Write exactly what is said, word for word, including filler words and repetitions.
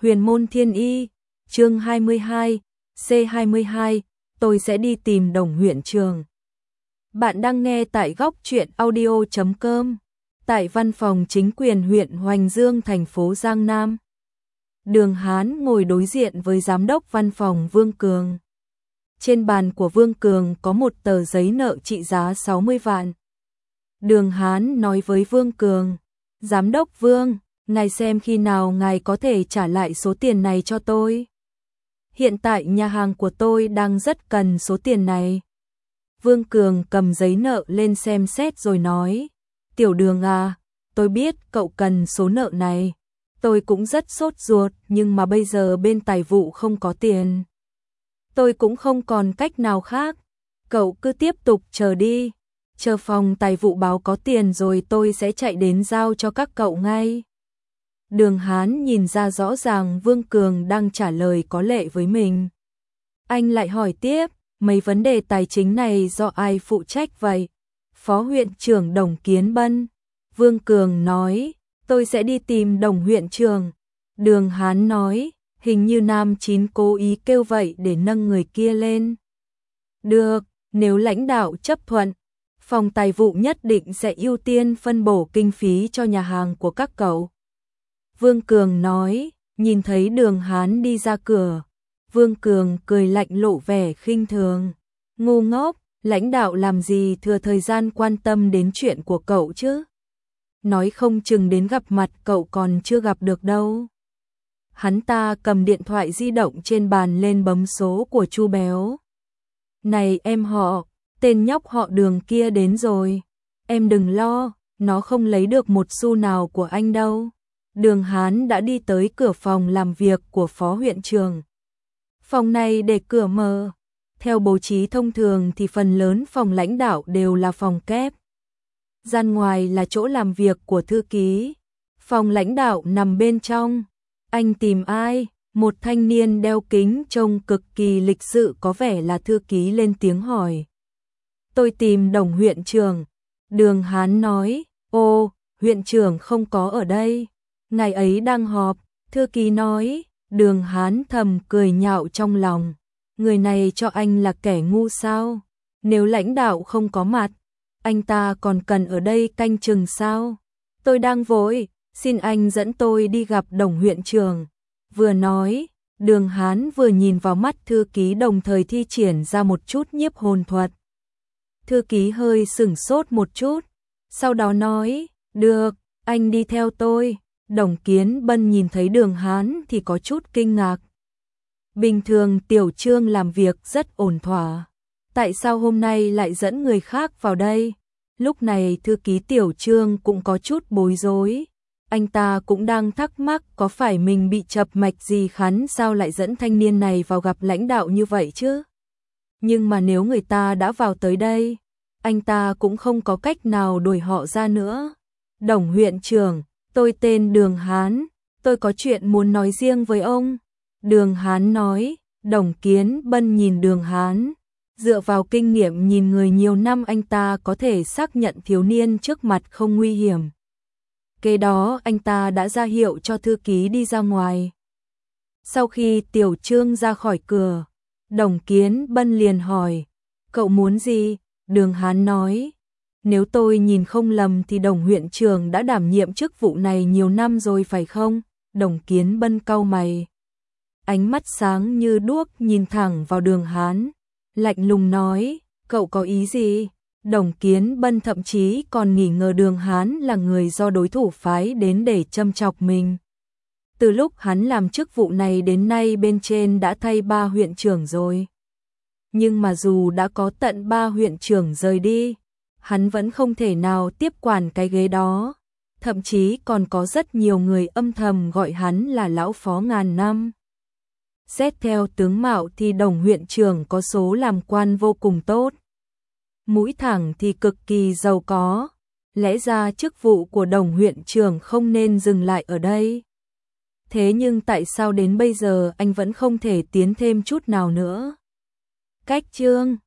Huyền môn thiên y, chương hai mươi hai, C hai mươi hai, tôi sẽ đi tìm Đồng huyện trường. Bạn đang nghe tại góc truyện audio chấm com, tại văn phòng chính quyền huyện Hoành Dương, thành phố Giang Nam. Đường Hán ngồi đối diện với giám đốc văn phòng Vương Cường. Trên bàn của Vương Cường có một tờ giấy nợ trị giá sáu mươi vạn. Đường Hán nói với Vương Cường, giám đốc Vương, ngài xem khi nào ngài có thể trả lại số tiền này cho tôi. Hiện tại nhà hàng của tôi đang rất cần số tiền này. Vương Cường cầm giấy nợ lên xem xét rồi nói, Tiểu Đường à, tôi biết cậu cần số nợ này. Tôi cũng rất sốt ruột, nhưng mà bây giờ bên tài vụ không có tiền. Tôi cũng không còn cách nào khác. Cậu cứ tiếp tục chờ đi. Chờ phòng tài vụ báo có tiền rồi tôi sẽ chạy đến giao cho các cậu ngay. Đường Hán nhìn ra rõ ràng Vương Cường đang trả lời có lệ với mình. Anh lại hỏi tiếp, mấy vấn đề tài chính này do ai phụ trách vậy? Phó huyện trưởng Đồng Kiến Bân. Vương Cường nói, tôi sẽ đi tìm Đồng huyện trưởng. Đường Hán nói, hình như Nam Chín cố ý kêu vậy để nâng người kia lên. Được, nếu lãnh đạo chấp thuận, phòng tài vụ nhất định sẽ ưu tiên phân bổ kinh phí cho nhà hàng của các cậu. Vương Cường nói, nhìn thấy Đường Hán đi ra cửa. Vương Cường cười lạnh lộ vẻ khinh thường. Ngu ngốc, lãnh đạo làm gì thừa thời gian quan tâm đến chuyện của cậu chứ? Nói không chừng đến gặp mặt cậu còn chưa gặp được đâu. Hắn ta cầm điện thoại di động trên bàn lên bấm số của Chu Béo. Này em họ, tên nhóc họ Đường kia đến rồi. Em đừng lo, nó không lấy được một xu nào của anh đâu. Đường Hán đã đi tới cửa phòng làm việc của phó huyện trưởng. Phòng này để cửa mở. Theo bố trí thông thường thì phần lớn phòng lãnh đạo đều là phòng kép. Gian ngoài là chỗ làm việc của thư ký. Phòng lãnh đạo nằm bên trong. Anh tìm ai? Một thanh niên đeo kính trông cực kỳ lịch sự có vẻ là thư ký lên tiếng hỏi. Tôi tìm Đồng huyện trưởng. Đường Hán nói, ô, huyện trưởng không có ở đây. Ngày ấy đang họp, thư ký nói. Đường Hán thầm cười nhạo trong lòng. Người này cho anh là kẻ ngu sao? Nếu lãnh đạo không có mặt, anh ta còn cần ở đây canh chừng sao? Tôi đang vội, xin anh dẫn tôi đi gặp Đồng huyện trưởng. Vừa nói, Đường Hán vừa nhìn vào mắt thư ký đồng thời thi triển ra một chút nhiếp hồn thuật. Thư ký hơi sửng sốt một chút, sau đó nói, được, anh đi theo tôi. Đồng Kiến Bân nhìn thấy Đường Hán thì có chút kinh ngạc. Bình thường Tiểu Trương làm việc rất ổn thỏa. Tại sao hôm nay lại dẫn người khác vào đây? Lúc này thư ký Tiểu Trương cũng có chút bối rối. Anh ta cũng đang thắc mắc có phải mình bị chập mạch gì khắn sao lại dẫn thanh niên này vào gặp lãnh đạo như vậy chứ? Nhưng mà nếu người ta đã vào tới đây, anh ta cũng không có cách nào đuổi họ ra nữa. Đồng huyện trưởng, tôi tên Đường Hán, tôi có chuyện muốn nói riêng với ông. Đường Hán nói. Đồng Kiến Bân nhìn Đường Hán. Dựa vào kinh nghiệm nhìn người nhiều năm anh ta có thể xác nhận thiếu niên trước mặt không nguy hiểm. Kế đó anh ta đã ra hiệu cho thư ký đi ra ngoài. Sau khi Tiểu Trương ra khỏi cửa, Đồng Kiến Bân liền hỏi, cậu muốn gì? Đường Hán nói, nếu tôi nhìn không lầm thì Đồng huyện trưởng đã đảm nhiệm chức vụ này nhiều năm rồi phải không? Đồng Kiến Bân cau mày. Ánh mắt sáng như đuốc nhìn thẳng vào Đường Hán, lạnh lùng nói, cậu có ý gì? Đồng Kiến Bân thậm chí còn nghi ngờ Đường Hán là người do đối thủ phái đến để châm chọc mình. Từ lúc hắn làm chức vụ này đến nay bên trên đã thay ba huyện trưởng rồi. Nhưng mà dù đã có tận ba huyện trưởng rời đi, hắn vẫn không thể nào tiếp quản cái ghế đó. Thậm chí còn có rất nhiều người âm thầm gọi hắn là lão phó ngàn năm. Xét theo tướng mạo thì Đồng huyện trưởng có số làm quan vô cùng tốt. Mũi thẳng thì cực kỳ giàu có. Lẽ ra chức vụ của Đồng huyện trưởng không nên dừng lại ở đây. Thế nhưng tại sao đến bây giờ anh vẫn không thể tiến thêm chút nào nữa? Cách chương